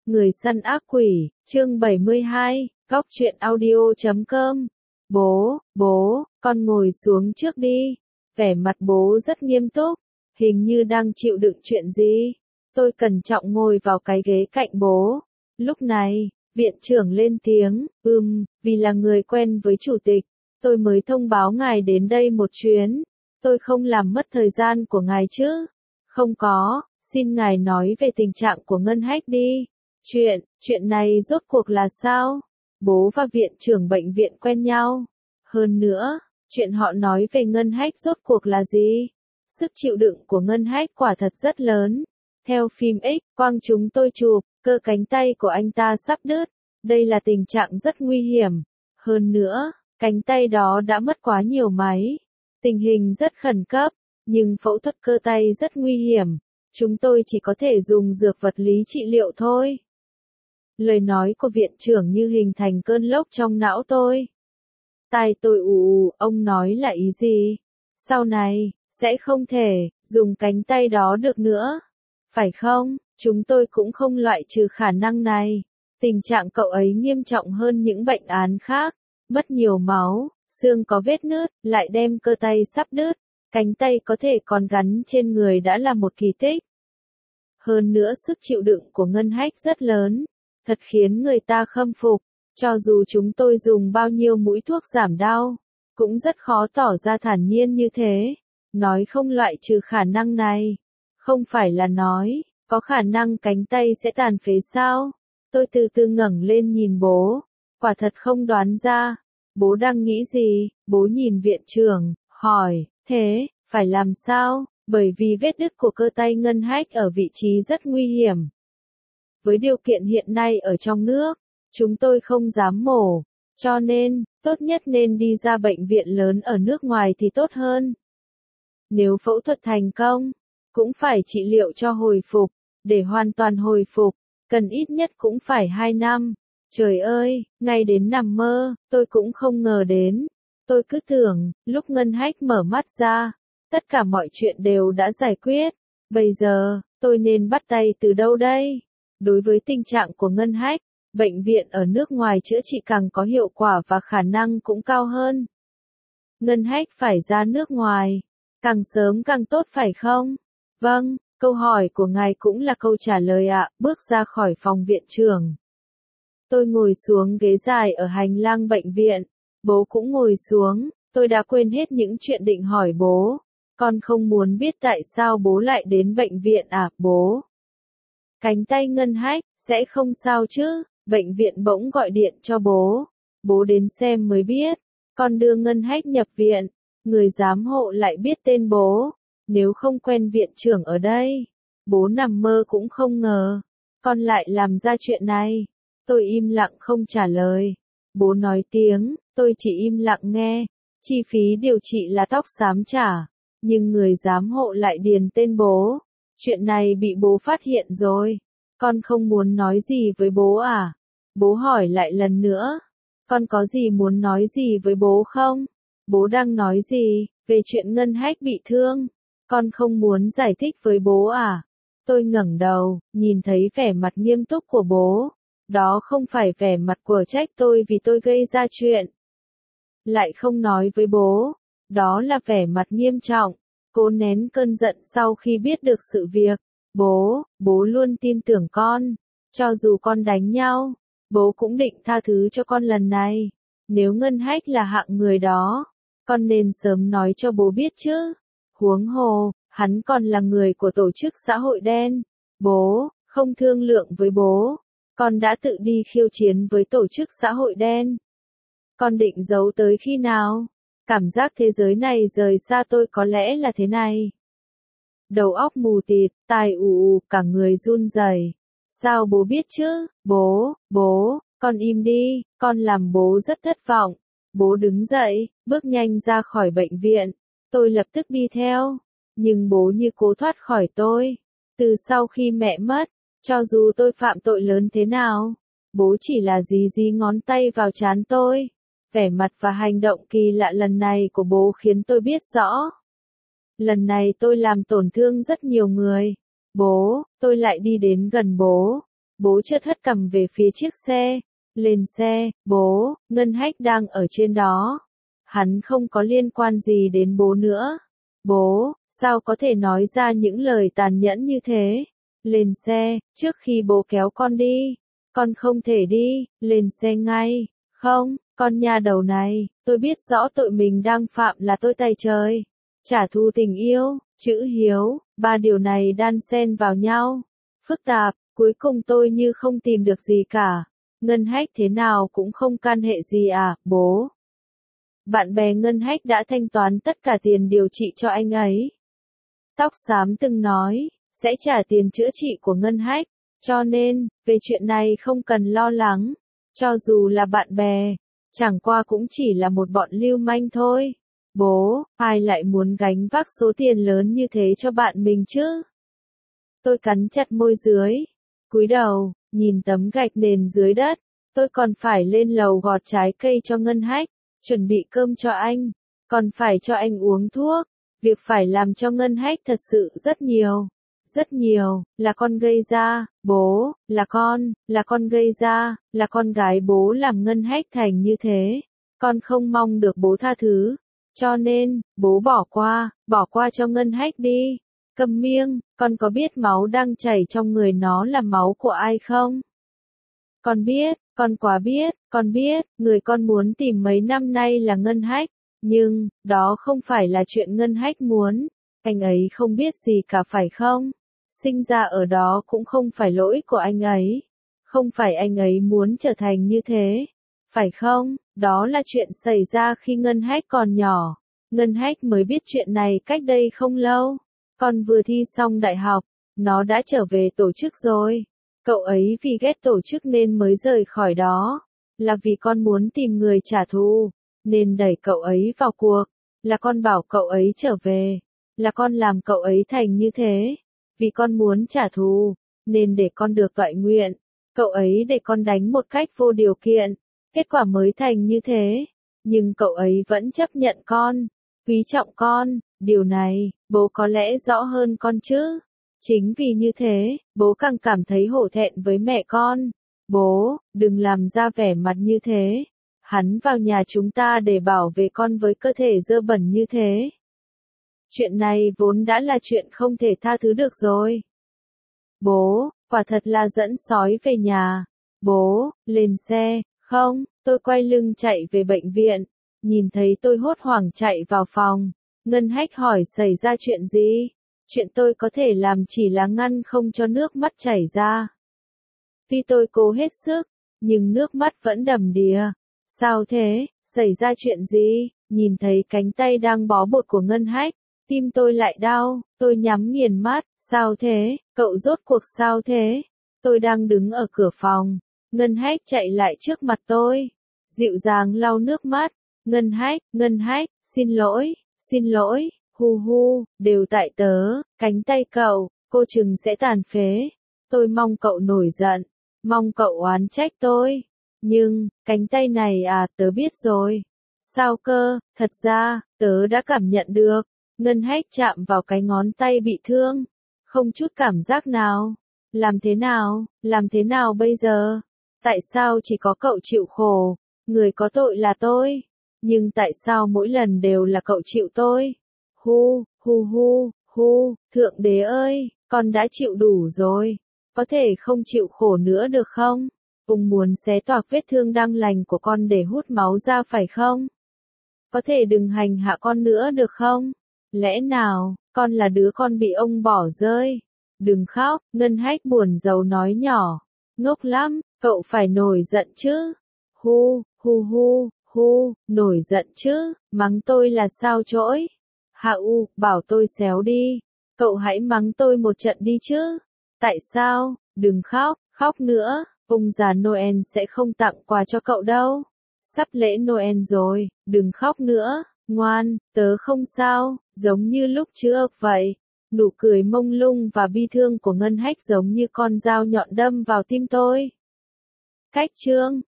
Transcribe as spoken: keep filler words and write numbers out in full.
Người săn ác quỷ, chương bảy mươi hai, góc truyện audio chấm com. Bố, bố, con ngồi xuống trước đi. Vẻ mặt bố rất nghiêm túc, hình như đang chịu đựng chuyện gì. Tôi cẩn trọng ngồi vào cái ghế cạnh bố. Lúc này, viện trưởng lên tiếng, ừm, vì là người quen với chủ tịch, tôi mới thông báo ngài đến đây một chuyến. Tôi không làm mất thời gian của ngài chứ? Không có, xin ngài nói về tình trạng của Ngân Hách đi. Chuyện, chuyện này rốt cuộc là sao? Bố và viện trưởng bệnh viện quen nhau. Hơn nữa, chuyện họ nói về Ngân Hách rốt cuộc là gì? Sức chịu đựng của Ngân Hách quả thật rất lớn. Theo phim X, quang chúng tôi chụp, cơ cánh tay của anh ta sắp đứt. Đây là tình trạng rất nguy hiểm. Hơn nữa, cánh tay đó đã mất quá nhiều máy. Tình hình rất khẩn cấp, nhưng phẫu thuật cơ tay rất nguy hiểm. Chúng tôi chỉ có thể dùng dược vật lý trị liệu thôi. Lời nói của viện trưởng như hình thành cơn lốc trong não tôi. Tai tôi ù ù, ông nói là ý gì? Sau này, sẽ không thể dùng cánh tay đó được nữa. Phải không? Chúng tôi cũng không loại trừ khả năng này. Tình trạng cậu ấy nghiêm trọng hơn những bệnh án khác. Mất nhiều máu, xương có vết nứt, lại đem cơ tay sắp đứt. Cánh tay có thể còn gắn trên người đã là một kỳ tích. Hơn nữa sức chịu đựng của Ngân Hách rất lớn. Thật khiến người ta khâm phục. Cho dù chúng tôi dùng bao nhiêu mũi thuốc giảm đau, cũng rất khó tỏ ra thản nhiên như thế. Nói không loại trừ khả năng này. Không phải là nói, có khả năng cánh tay sẽ tàn phế sao? Tôi từ từ ngẩng lên nhìn bố. Quả thật không đoán ra. Bố đang nghĩ gì? Bố nhìn viện trưởng, hỏi, thế, phải làm sao? Bởi vì vết đứt của cơ tay Ngân Hách ở vị trí rất nguy hiểm. Với điều kiện hiện nay ở trong nước, chúng tôi không dám mổ, cho nên, tốt nhất nên đi ra bệnh viện lớn ở nước ngoài thì tốt hơn. Nếu phẫu thuật thành công, cũng phải trị liệu cho hồi phục, để hoàn toàn hồi phục, cần ít nhất cũng phải hai năm. Trời ơi, ngay đến nằm mơ, tôi cũng không ngờ đến. Tôi cứ tưởng, lúc Ngân Hách mở mắt ra, tất cả mọi chuyện đều đã giải quyết. Bây giờ, tôi nên bắt tay từ đâu đây? Đối với tình trạng của Ngân Hách, bệnh viện ở nước ngoài chữa trị càng có hiệu quả và khả năng cũng cao hơn. Ngân Hách phải ra nước ngoài, càng sớm càng tốt phải không? Vâng, câu hỏi của ngài cũng là câu trả lời ạ. Bước ra khỏi phòng viện trưởng. Tôi ngồi xuống ghế dài ở hành lang bệnh viện. Bố cũng ngồi xuống. Tôi đã quên hết những chuyện định hỏi bố. Con không muốn biết tại sao bố lại đến bệnh viện à, bố? Cánh tay Ngân Hách, sẽ không sao chứ? Bệnh viện bỗng gọi điện cho bố. Bố đến xem mới biết. Con đưa Ngân Hách nhập viện. Người giám hộ lại biết tên bố. Nếu không quen viện trưởng ở đây, bố nằm mơ cũng không ngờ. Con lại làm ra chuyện này. Tôi im lặng không trả lời. Bố nói tiếng, tôi chỉ im lặng nghe. Chi phí điều trị là tóc xám trả. Nhưng người giám hộ lại điền tên bố. Chuyện này bị bố phát hiện rồi. Con không muốn nói gì với bố à? Bố hỏi lại lần nữa. Con có gì muốn nói gì với bố không? Bố đang nói gì? Về chuyện Ngân Hách bị thương. Con không muốn giải thích với bố à? Tôi ngẩng đầu, nhìn thấy vẻ mặt nghiêm túc của bố. Đó không phải vẻ mặt của trách tôi vì tôi gây ra chuyện. Lại không nói với bố. Đó là vẻ mặt nghiêm trọng. Cố nén cơn giận sau khi biết được sự việc. Bố, bố luôn tin tưởng con. Cho dù con đánh nhau, bố cũng định tha thứ cho con lần này. Nếu Ngân Hách là hạng người đó, con nên sớm nói cho bố biết chứ. Huống hồ, hắn còn là người của tổ chức xã hội đen. Bố, không thương lượng với bố. Con đã tự đi khiêu chiến với tổ chức xã hội đen. Con định giấu tới khi nào? Cảm giác thế giới này rời xa tôi có lẽ là thế này. Đầu óc mù tịt, tai ù ù, cả người run rẩy. Sao bố biết chứ? Bố, bố, con im đi, con làm bố rất thất vọng. Bố đứng dậy, bước nhanh ra khỏi bệnh viện. Tôi lập tức đi theo. Nhưng bố như cố thoát khỏi tôi. Từ sau khi mẹ mất, cho dù tôi phạm tội lớn thế nào, bố chỉ là dí dí ngón tay vào trán tôi. Vẻ mặt và hành động kỳ lạ lần này của bố khiến tôi biết rõ. Lần này tôi làm tổn thương rất nhiều người. Bố, tôi lại đi đến gần bố. Bố chợt hất cằm về phía chiếc xe. Lên xe, bố, Ngân Hách đang ở trên đó. Hắn không có liên quan gì đến bố nữa. Bố, sao có thể nói ra những lời tàn nhẫn như thế? Lên xe, trước khi bố kéo con đi. Con không thể đi, lên xe ngay. Không, con nhà đầu này, tôi biết rõ tội mình đang phạm là tôi tày trời. Trả thù tình yêu, chữ hiếu, ba điều này đan xen vào nhau. Phức tạp, cuối cùng tôi như không tìm được gì cả. Ngân Hách thế nào cũng không can hệ gì à, bố. Bạn bè Ngân Hách đã thanh toán tất cả tiền điều trị cho anh ấy. Tóc xám từng nói, sẽ trả tiền chữa trị của Ngân Hách, cho nên, về chuyện này không cần lo lắng. Cho dù là bạn bè, chẳng qua cũng chỉ là một bọn lưu manh thôi. Bố, ai lại muốn gánh vác số tiền lớn như thế cho bạn mình chứ? Tôi cắn chặt môi dưới, cúi đầu, nhìn tấm gạch nền dưới đất. Tôi còn phải lên lầu gọt trái cây cho Ngân Hách, chuẩn bị cơm cho anh, còn phải cho anh uống thuốc. Việc phải làm cho Ngân Hách thật sự rất nhiều. Rất nhiều, là con gây ra, bố, là con, là con gây ra, là con gái bố làm Ngân Hách thành như thế. Con không mong được bố tha thứ. Cho nên, bố bỏ qua, bỏ qua cho Ngân Hách đi. Câm miệng, con có biết máu đang chảy trong người nó là máu của ai không? Con biết, con quá biết, con biết, người con muốn tìm mấy năm nay là Ngân Hách. Nhưng, đó không phải là chuyện Ngân Hách muốn. Anh ấy không biết gì cả phải không? Sinh ra ở đó cũng không phải lỗi của anh ấy. Không phải anh ấy muốn trở thành như thế. Phải không? Đó là chuyện xảy ra khi Ngân Hách còn nhỏ. Ngân Hách mới biết chuyện này cách đây không lâu. Con vừa thi xong đại học, nó đã trở về tổ chức rồi. Cậu ấy vì ghét tổ chức nên mới rời khỏi đó. Là vì con muốn tìm người trả thù, nên đẩy cậu ấy vào cuộc. Là con bảo cậu ấy trở về. Là con làm cậu ấy thành như thế. Vì con muốn trả thù, nên để con được toại nguyện. Cậu ấy để con đánh một cách vô điều kiện. Kết quả mới thành như thế. Nhưng cậu ấy vẫn chấp nhận con, quý trọng con. Điều này, bố có lẽ rõ hơn con chứ. Chính vì như thế, bố càng cảm thấy hổ thẹn với mẹ con. Bố, đừng làm ra vẻ mặt như thế. Hắn vào nhà chúng ta để bảo vệ con với cơ thể dơ bẩn như thế. Chuyện này vốn đã là chuyện không thể tha thứ được rồi. Bố, quả thật là dẫn sói về nhà. Bố, lên xe. Không, tôi quay lưng chạy về bệnh viện. Nhìn thấy tôi hốt hoảng chạy vào phòng. Ngân Hách hỏi xảy ra chuyện gì? Chuyện tôi có thể làm chỉ là ngăn không cho nước mắt chảy ra. Tuy tôi cố hết sức, nhưng nước mắt vẫn đầm đìa. Sao thế? Xảy ra chuyện gì? Nhìn thấy cánh tay đang bó bột của Ngân Hách, tim tôi lại đau, tôi nhắm nghiền mắt. Sao thế? Cậu rốt cuộc sao thế? Tôi đang đứng ở cửa phòng. Ngân Hách chạy lại trước mặt tôi, dịu dàng lau nước mắt. Ngân Hách, Ngân Hách, xin lỗi, xin lỗi, hu hu, đều tại tớ, cánh tay cậu, cô chừng sẽ tàn phế. Tôi mong cậu nổi giận, mong cậu oán trách tôi. Nhưng, cánh tay này à, tớ biết rồi. Sao cơ, thật ra, tớ đã cảm nhận được. Ngân Hách chạm vào cái ngón tay bị thương, không chút cảm giác nào. Làm thế nào, làm thế nào bây giờ? Tại sao chỉ có cậu chịu khổ? Người có tội là tôi. Nhưng tại sao mỗi lần đều là cậu chịu tôi? Hu, hu hu, hu, Thượng Đế ơi, con đã chịu đủ rồi. Có thể không chịu khổ nữa được không? Ông muốn xé toạc vết thương đang lành của con để hút máu ra phải không? Có thể đừng hành hạ con nữa được không? Lẽ nào, con là đứa con bị ông bỏ rơi? Đừng khóc, Ngân Hách buồn rầu nói nhỏ. Ngốc lắm, cậu phải nổi giận chứ. Hu, hu hu, hu, nổi giận chứ, mắng tôi là sao chỗi. Hạ U, bảo tôi xéo đi. Cậu hãy mắng tôi một trận đi chứ. Tại sao? Đừng khóc, khóc nữa. Ông già Noel sẽ không tặng quà cho cậu đâu. Sắp lễ Noel rồi, đừng khóc nữa. Ngoan, tớ không sao, giống như lúc trước vậy. Nụ cười mông lung và bi thương của Ngân Hách giống như con dao nhọn đâm vào tim tôi. Cách chương